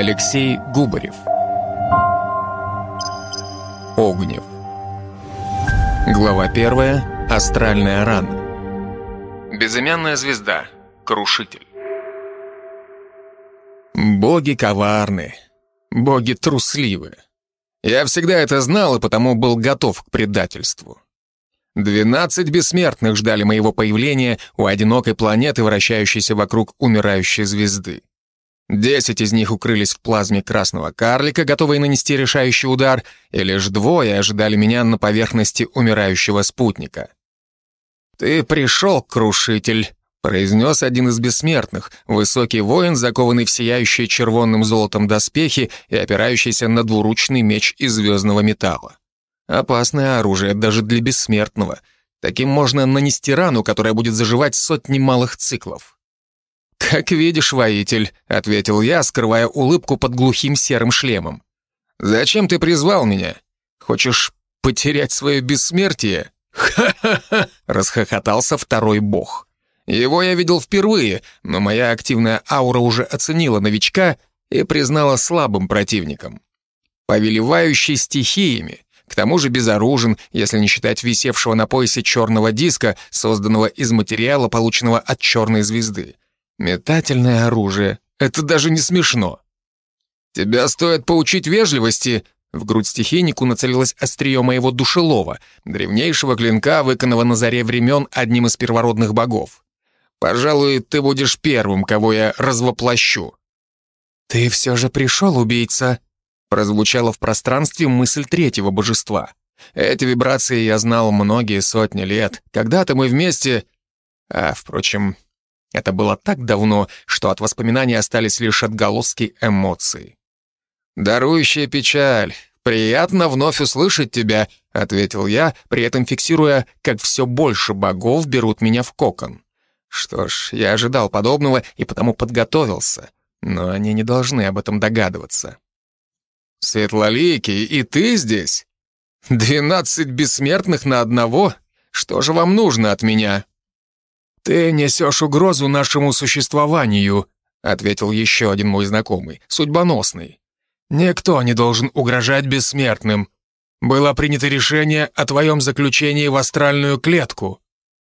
Алексей Губарев. Огнев. Глава 1. Астральная рана. Безымянная звезда. Крушитель. Боги коварны. Боги трусливы. Я всегда это знал и потому был готов к предательству. 12 бессмертных ждали моего появления у одинокой планеты, вращающейся вокруг умирающей звезды. 10 из них укрылись в плазме красного карлика, готовые нанести решающий удар, и лишь 2 ожидали меня на поверхности умирающего спутника. «Ты пришел, Крушитель», — произнес один из бессмертных, высокий воин, закованный в сияющие червонным золотом доспехи и опирающийся на двуручный меч из звездного металла. Опасное оружие даже для бессмертного. Таким можно нанести рану, которая будет заживать сотни малых циклов. «Как видишь, воитель», — ответил я, скрывая улыбку под глухим серым шлемом. «Зачем ты призвал меня? Хочешь потерять свое бессмертие?» «Ха-ха-ха!» — расхохотался второй бог. Его я видел впервые, но моя активная аура уже оценила новичка и признала слабым противником. Повелевающий стихиями, к тому же безоружен, если не считать висевшего на поясе черного диска, созданного из материала, полученного от черной звезды. Метательное оружие. Это даже не смешно. «Тебя стоит поучить вежливости», — в грудь стихийнику нацелилось острие моего душелова, древнейшего клинка, выкованного на заре времен одним из первородных богов. «Пожалуй, ты будешь первым, кого я развоплощу». «Ты все же пришел, убийца», — прозвучала в пространстве мысль третьего божества. Эти вибрации я знал многие сотни лет. Когда-то мы вместе... Впрочем... Это было так давно, что от воспоминаний остались лишь отголоски эмоций. «Дарующая печаль, приятно вновь услышать тебя», — ответил я, при этом фиксируя, как все больше богов берут меня в кокон. Что ж, я ожидал подобного и потому подготовился, но они не должны об этом догадываться. «Светлоликий, и ты здесь? 12 бессмертных на одного? Что же вам нужно от меня?» «Ты несешь угрозу нашему существованию», — ответил еще один мой знакомый, судьбоносный. «Никто не должен угрожать бессмертным. Было принято решение о твоем заключении в астральную клетку».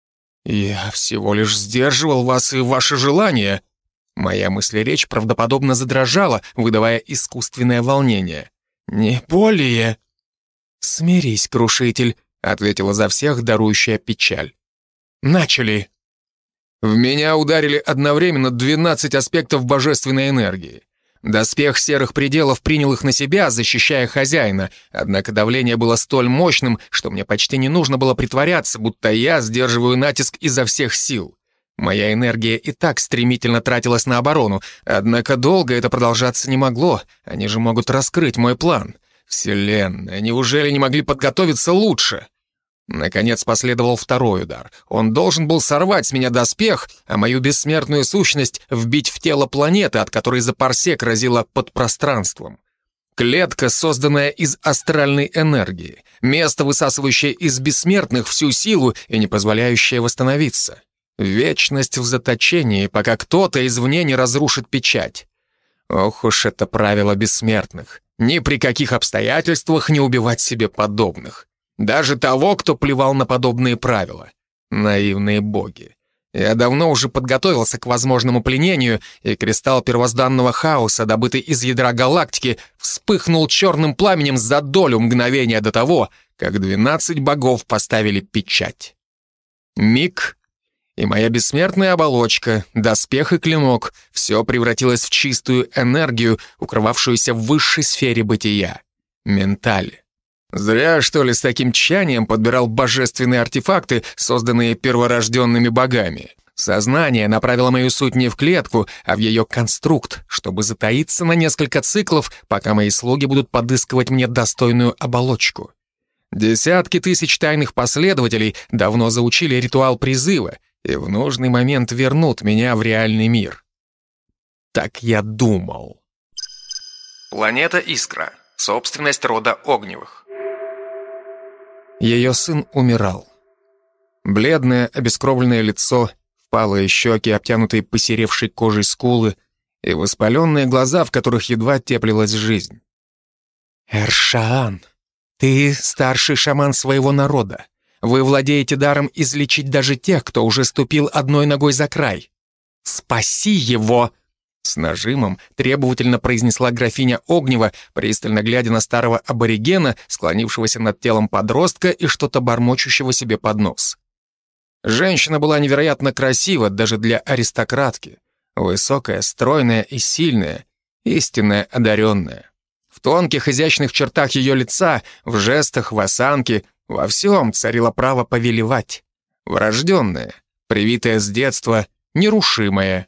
«Я всего лишь сдерживал вас и ваши желания». Моя мыслеречь правдоподобно задрожала, выдавая искусственное волнение. «Не более». «Смирись, Крушитель», — ответила за всех дарующая печаль. «Начали». В меня ударили одновременно 12 аспектов божественной энергии. Доспех серых пределов принял их на себя, защищая хозяина, однако давление было столь мощным, что мне почти не нужно было притворяться, будто я сдерживаю натиск изо всех сил. Моя энергия и так стремительно тратилась на оборону, однако долго это продолжаться не могло, они же могут раскрыть мой план. Вселенная, неужели не могли подготовиться лучше? Наконец последовал второй удар. Он должен был сорвать с меня доспех, а мою бессмертную сущность вбить в тело планеты, от которой за парсек разило подпространством. Клетка, созданная из астральной энергии. Место, высасывающее из бессмертных всю силу и не позволяющее восстановиться. Вечность в заточении, пока кто-то извне не разрушит печать. Ох уж это правило бессмертных. Ни при каких обстоятельствах не убивать себе подобных. Даже того, кто плевал на подобные правила. Наивные боги. Я давно уже подготовился к возможному пленению, и кристалл первозданного хаоса, добытый из ядра галактики, вспыхнул черным пламенем за долю мгновения до того, как 12 богов поставили печать. Миг, и моя бессмертная оболочка, доспех и клинок — все превратилось в чистую энергию, укрывавшуюся в высшей сфере бытия — менталь. Зря, что ли, с таким тщанием подбирал божественные артефакты, созданные перворожденными богами. Сознание направило мою суть не в клетку, а в ее конструкт, чтобы затаиться на несколько циклов, пока мои слуги будут подыскивать мне достойную оболочку. Десятки тысяч тайных последователей давно заучили ритуал призыва и в нужный момент вернут меня в реальный мир. Так я думал. Планета Искра. Собственность рода Огневых. Ее сын умирал. Бледное, обескровленное лицо, впалые щеки, обтянутые посеревшей кожей скулы, и воспаленные глаза, в которых едва теплилась жизнь. «Эршаан, ты старший шаман своего народа. Вы владеете даром излечить даже тех, кто уже ступил одной ногой за край. Спаси его!» С нажимом требовательно произнесла графиня Огнева, пристально глядя на старого аборигена, склонившегося над телом подростка и что-то бормочущего себе под нос. Женщина была невероятно красива даже для аристократки. Высокая, стройная и сильная, истинная одаренная. В тонких изящных чертах ее лица, в жестах, в осанке, во всем царило право повелевать. Врожденное, привитое с детства, нерушимое.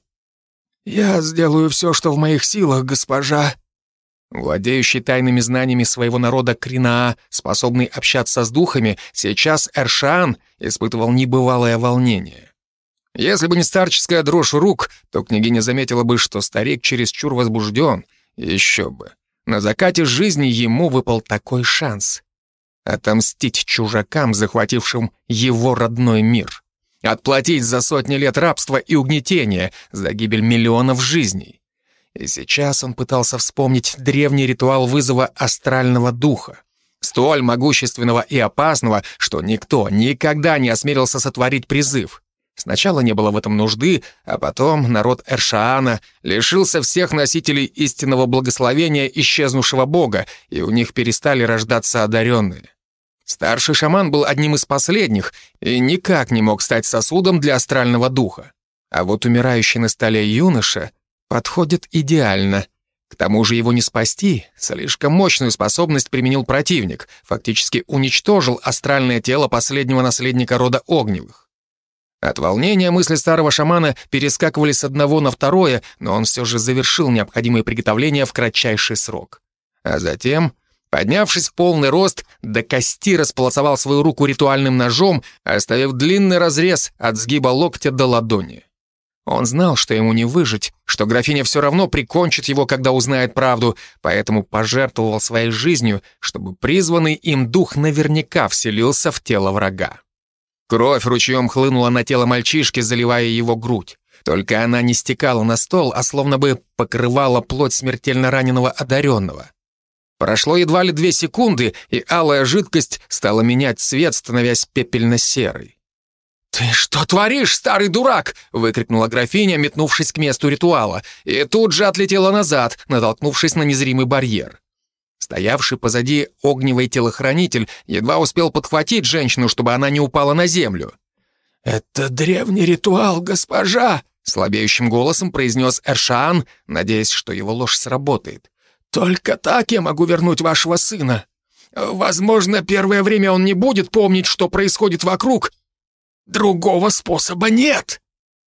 «Я сделаю все, что в моих силах, госпожа». Владеющий тайными знаниями своего народа Кринаа, способный общаться с духами, сейчас Эршаан испытывал небывалое волнение. Если бы не старческая дрожь рук, то княгиня заметила бы, что старик чересчур возбужден. Еще бы. На закате жизни ему выпал такой шанс. Отомстить чужакам, захватившим его родной мир. Отплатить за сотни лет рабства и угнетения, за гибель миллионов жизней. И сейчас он пытался вспомнить древний ритуал вызова астрального духа. Столь могущественного и опасного, что никто никогда не осмелился сотворить призыв. Сначала не было в этом нужды, а потом народ Эршаана лишился всех носителей истинного благословения исчезнувшего бога, и у них перестали рождаться одаренные. Старший шаман был одним из последних и никак не мог стать сосудом для астрального духа. А вот умирающий на столе юноша подходит идеально. К тому же его не спасти, слишком мощную способность применил противник, фактически уничтожил астральное тело последнего наследника рода Огневых. От волнения мысли старого шамана перескакивали с одного на второе, но он все же завершил необходимые приготовления в кратчайший срок. А затем, поднявшись в полный рост, до кости располосовал свою руку ритуальным ножом, оставив длинный разрез от сгиба локтя до ладони. Он знал, что ему не выжить, что графиня все равно прикончит его, когда узнает правду, поэтому пожертвовал своей жизнью, чтобы призванный им дух наверняка вселился в тело врага. Кровь ручьем хлынула на тело мальчишки, заливая его грудь. Только она не стекала на стол, а словно бы покрывала плоть смертельно раненого одаренного. Прошло едва ли 2 секунды, и алая жидкость стала менять цвет, становясь пепельно-серой. «Ты что творишь, старый дурак?» — выкрикнула графиня, метнувшись к месту ритуала, и тут же отлетела назад, натолкнувшись на незримый барьер. Стоявший позади огневый телохранитель едва успел подхватить женщину, чтобы она не упала на землю. «Это древний ритуал, госпожа!» — слабеющим голосом произнес Эршаан, надеясь, что его ложь сработает. «Только так я могу вернуть вашего сына. Возможно, первое время он не будет помнить, что происходит вокруг. Другого способа нет!»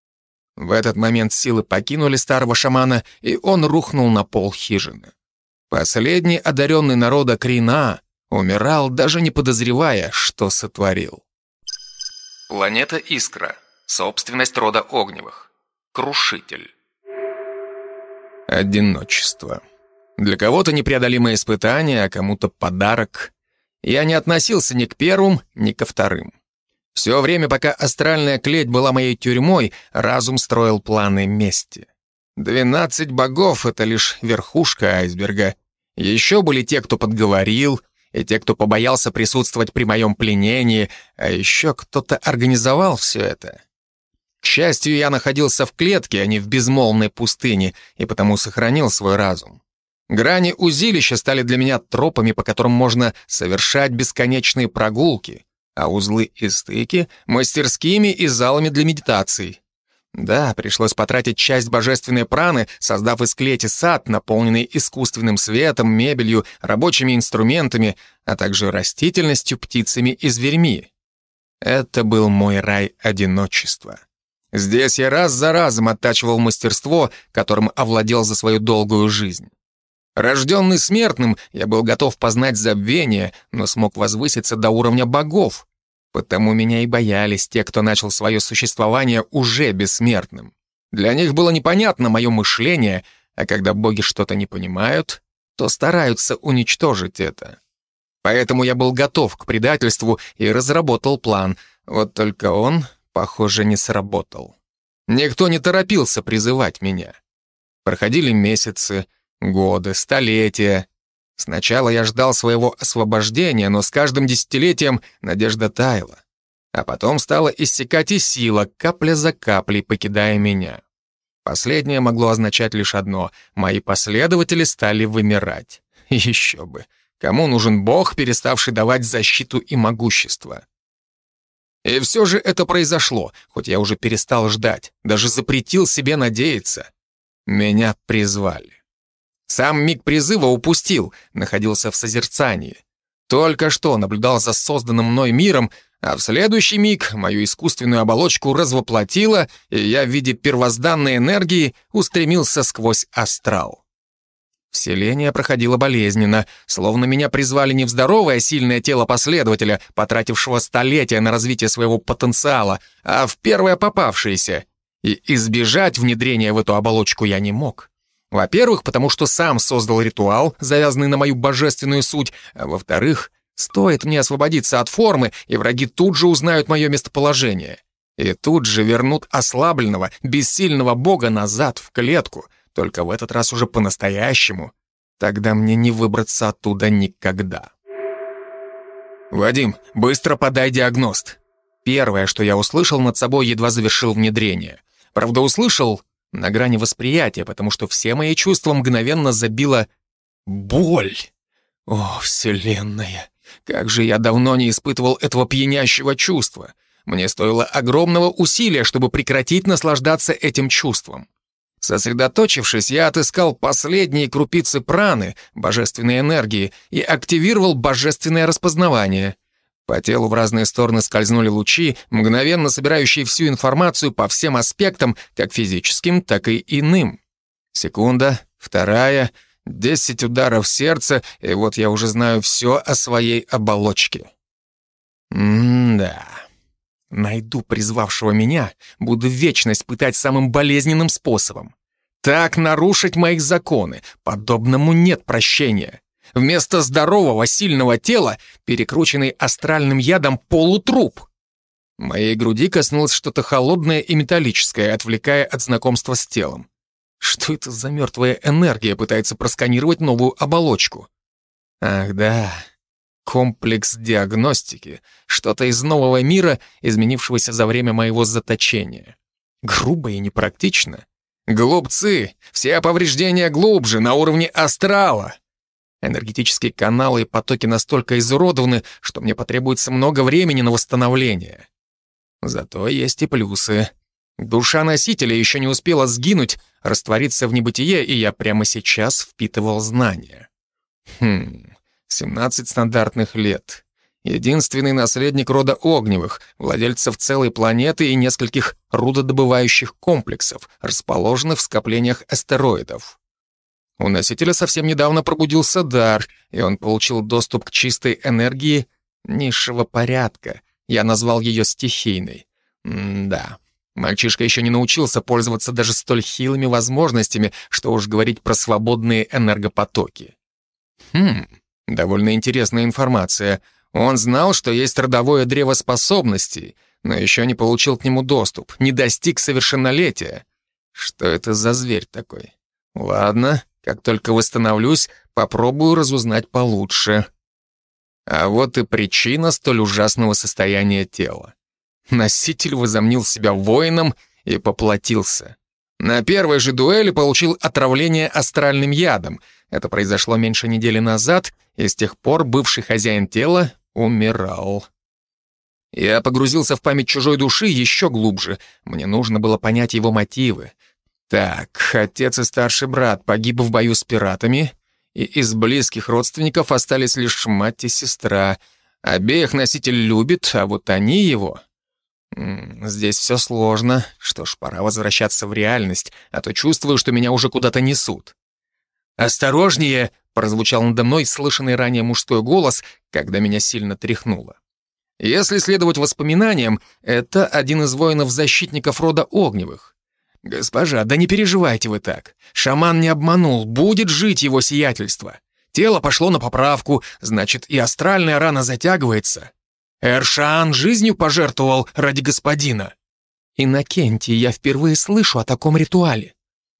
В этот момент силы покинули старого шамана, и он рухнул на пол хижины. Последний одаренный народа Кринаа умирал, даже не подозревая, что сотворил. Планета Искра. Собственность рода Огневых. Крушитель. Одиночество. Для кого-то непреодолимое испытание, а кому-то подарок. Я не относился ни к первым, ни ко вторым. Все время, пока астральная клеть была моей тюрьмой, разум строил планы мести. 12 богов — это лишь верхушка айсберга. Еще были те, кто подговорил, и те, кто побоялся присутствовать при моем пленении, а еще кто-то организовал все это. К счастью, я находился в клетке, а не в безмолвной пустыне, и потому сохранил свой разум. Грани узилища стали для меня тропами, по которым можно совершать бесконечные прогулки, а узлы и стыки — мастерскими и залами для медитаций. Да, пришлось потратить часть божественной праны, создав из клети сад, наполненный искусственным светом, мебелью, рабочими инструментами, а также растительностью, птицами и зверьми. Это был мой рай одиночества. Здесь я раз за разом оттачивал мастерство, которым овладел за свою долгую жизнь. Рожденный смертным, я был готов познать забвение, но смог возвыситься до уровня богов. Потому меня и боялись те, кто начал свое существование уже бессмертным. Для них было непонятно мое мышление, а когда боги что-то не понимают, то стараются уничтожить это. Поэтому я был готов к предательству и разработал план, вот только он, похоже, не сработал. Никто не торопился призывать меня. Проходили месяцы, годы, столетия. Сначала я ждал своего освобождения, но с каждым десятилетием надежда таяла. А потом стала иссякать и сила, капля за каплей, покидая меня. Последнее могло означать лишь одно — мои последователи стали вымирать. Еще бы. Кому нужен бог, переставший давать защиту и могущество? И все же это произошло, хоть я уже перестал ждать, даже запретил себе надеяться. Меня призвали. Сам миг призыва упустил, находился в созерцании. Только что наблюдал за созданным мной миром, а в следующий миг мою искусственную оболочку развоплотило, и я в виде первозданной энергии устремился сквозь астрал. Вселение проходило болезненно, словно меня призвали не в здоровое, сильное тело последователя, потратившего столетия на развитие своего потенциала, а в первое попавшееся. И избежать внедрения в эту оболочку я не мог. Во-первых, потому что сам создал ритуал, завязанный на мою божественную суть, а во-вторых, стоит мне освободиться от формы, и враги тут же узнают мое местоположение. И тут же вернут ослабленного, бессильного бога назад в клетку, только в этот раз уже по-настоящему. Тогда мне не выбраться оттуда никогда. «Вадим, быстро подай диагност». Первое, что я услышал над собой, едва завершил внедрение. Правда, услышал на грани восприятия, потому что все мои чувства мгновенно забила боль. О, Вселенная! Как же я давно не испытывал этого пьянящего чувства. Мне стоило огромного усилия, чтобы прекратить наслаждаться этим чувством. Сосредоточившись, я отыскал последние крупицы праны, божественной энергии, и активировал божественное распознавание. По телу в разные стороны скользнули лучи, мгновенно собирающие всю информацию по всем аспектам, как физическим, так и иным. Секунда, вторая, 10 ударов сердца, и вот я уже знаю все о своей оболочке. Да. Найду призвавшего меня, буду вечность пытать самым болезненным способом. Так нарушить мои законы, подобному нет прощения. Вместо здорового, сильного тела, перекрученный астральным ядом полутруп. Моей груди коснулось что-то холодное и металлическое, отвлекая от знакомства с телом. Что это за мертвая энергия пытается просканировать новую оболочку? Ах да, комплекс диагностики, что-то из нового мира, изменившегося за время моего заточения. Грубо и непрактично. Глупцы, все повреждения глубже, на уровне астрала. Энергетические каналы и потоки настолько изуродованы, что мне потребуется много времени на восстановление. Зато есть и плюсы. Душа носителя еще не успела сгинуть, раствориться в небытие, и я прямо сейчас впитывал знания. 17 стандартных лет. Единственный наследник рода Огневых, владельцев целой планеты и нескольких рудодобывающих комплексов, расположенных в скоплениях астероидов. У носителя совсем недавно пробудился дар, и он получил доступ к чистой энергии низшего порядка. Я назвал ее стихийной. Да, мальчишка еще не научился пользоваться даже столь хилыми возможностями, что уж говорить про свободные энергопотоки. Довольно интересная информация. Он знал, что есть родовое древо способностей, но еще не получил к нему доступ, не достиг совершеннолетия. Что это за зверь такой? Ладно, как только восстановлюсь, попробую разузнать получше. А вот и причина столь ужасного состояния тела. Носитель возомнил себя воином и поплатился. На первой же дуэли получил отравление астральным ядом. Это произошло меньше недели назад, и с тех пор бывший хозяин тела умирал. Я погрузился в память чужой души еще глубже. Мне нужно было понять его мотивы. Так, отец и старший брат погиб в бою с пиратами, и из близких родственников остались лишь мать и сестра. Обеих носитель любит, а вот они его... Здесь все сложно. Что ж, пора возвращаться в реальность, а то чувствую, что меня уже куда-то несут. «Осторожнее!» — прозвучал надо мной слышанный ранее мужской голос, когда меня сильно тряхнуло. Если следовать воспоминаниям, это один из воинов-защитников рода Огневых. «Госпожа, да не переживайте вы так. Шаман не обманул, будет жить его сиятельство. Тело пошло на поправку, значит, и астральная рана затягивается. Эршан жизнью пожертвовал ради господина». «Иннокентий, я впервые слышу о таком ритуале.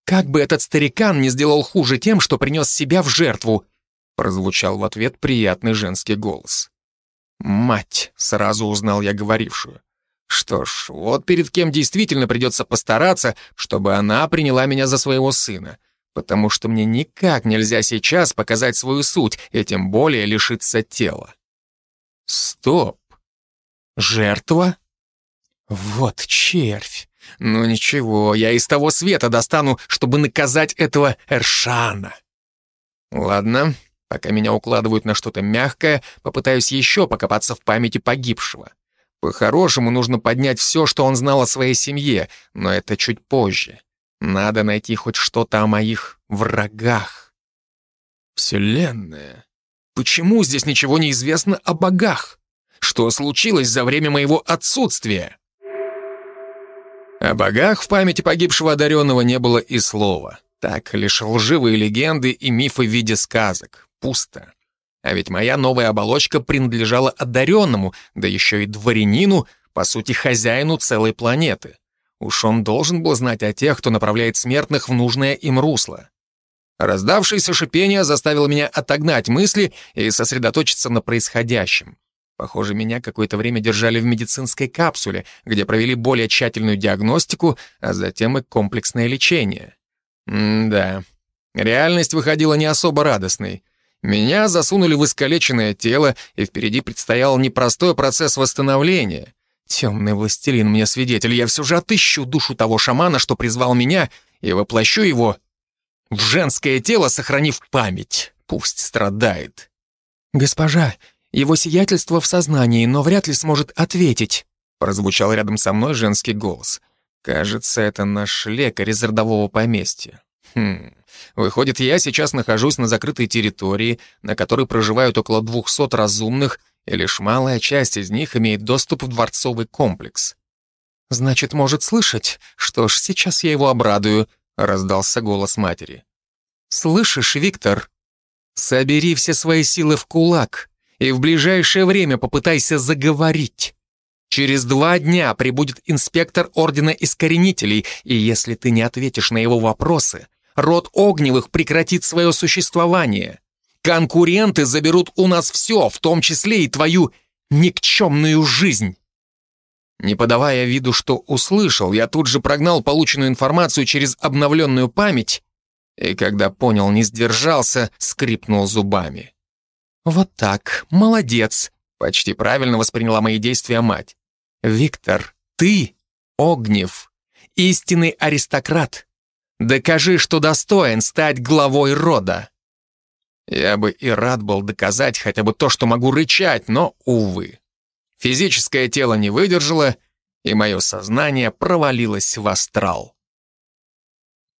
Как бы этот старикан не сделал хуже тем, что принес себя в жертву, прозвучал в ответ приятный женский голос. Мать, сразу узнал я говорившую. Что ж, вот перед кем действительно придется постараться, чтобы она приняла меня за своего сына, потому что мне никак нельзя сейчас показать свою суть, и тем более лишиться тела. Стоп. Жертва? Вот червь. Ну ничего, я из того света достану, чтобы наказать этого Эршана. Ладно, пока меня укладывают на что-то мягкое, попытаюсь еще покопаться в памяти погибшего. По-хорошему нужно поднять все, что он знал о своей семье, но это чуть позже. Надо найти хоть что-то о моих врагах. Вселенная. Почему здесь ничего не известно о богах? Что случилось за время моего отсутствия? О богах в памяти погибшего одаренного не было и слова. Так, лишь лживые легенды и мифы в виде сказок. Пусто. А ведь моя новая оболочка принадлежала одаренному, да еще и дворянину, по сути, хозяину целой планеты. Уж он должен был знать о тех, кто направляет смертных в нужное им русло. Раздавшееся шипение заставило меня отогнать мысли и сосредоточиться на происходящем. Похоже, меня какое-то время держали в медицинской капсуле, где провели более тщательную диагностику, а затем и комплексное лечение. Да, реальность выходила не особо радостной. Меня засунули в искалеченное тело, и впереди предстоял непростой процесс восстановления. Темный властелин мне свидетель, я все же отыщу душу того шамана, что призвал меня, и воплощу его в женское тело, сохранив память. Пусть страдает. «Госпожа, его сиятельство в сознании, но вряд ли сможет ответить», прозвучал рядом со мной женский голос. Кажется, это наш лекарь из родового поместья. Выходит, я сейчас нахожусь на закрытой территории, на которой проживают около 200 разумных, и лишь малая часть из них имеет доступ в дворцовый комплекс. «Значит, может слышать? Что ж, сейчас я его обрадую», — раздался голос матери. «Слышишь, Виктор? Собери все свои силы в кулак и в ближайшее время попытайся заговорить. Через 2 дня прибудет инспектор Ордена Искоренителей, и если ты не ответишь на его вопросы, род Огневых прекратит свое существование. Конкуренты заберут у нас все, в том числе и твою никчемную жизнь». Не подавая виду, что услышал, я тут же прогнал полученную информацию через обновленную память, и когда понял, не сдержался, скрипнул зубами. «Вот так, молодец», — почти правильно восприняла мои действия мать. «Виктор, ты Огнев, истинный аристократ. Докажи, что достоин стать главой рода». Я бы и рад был доказать хотя бы то, что могу рычать, но, увы. Физическое тело не выдержало, и мое сознание провалилось в астрал.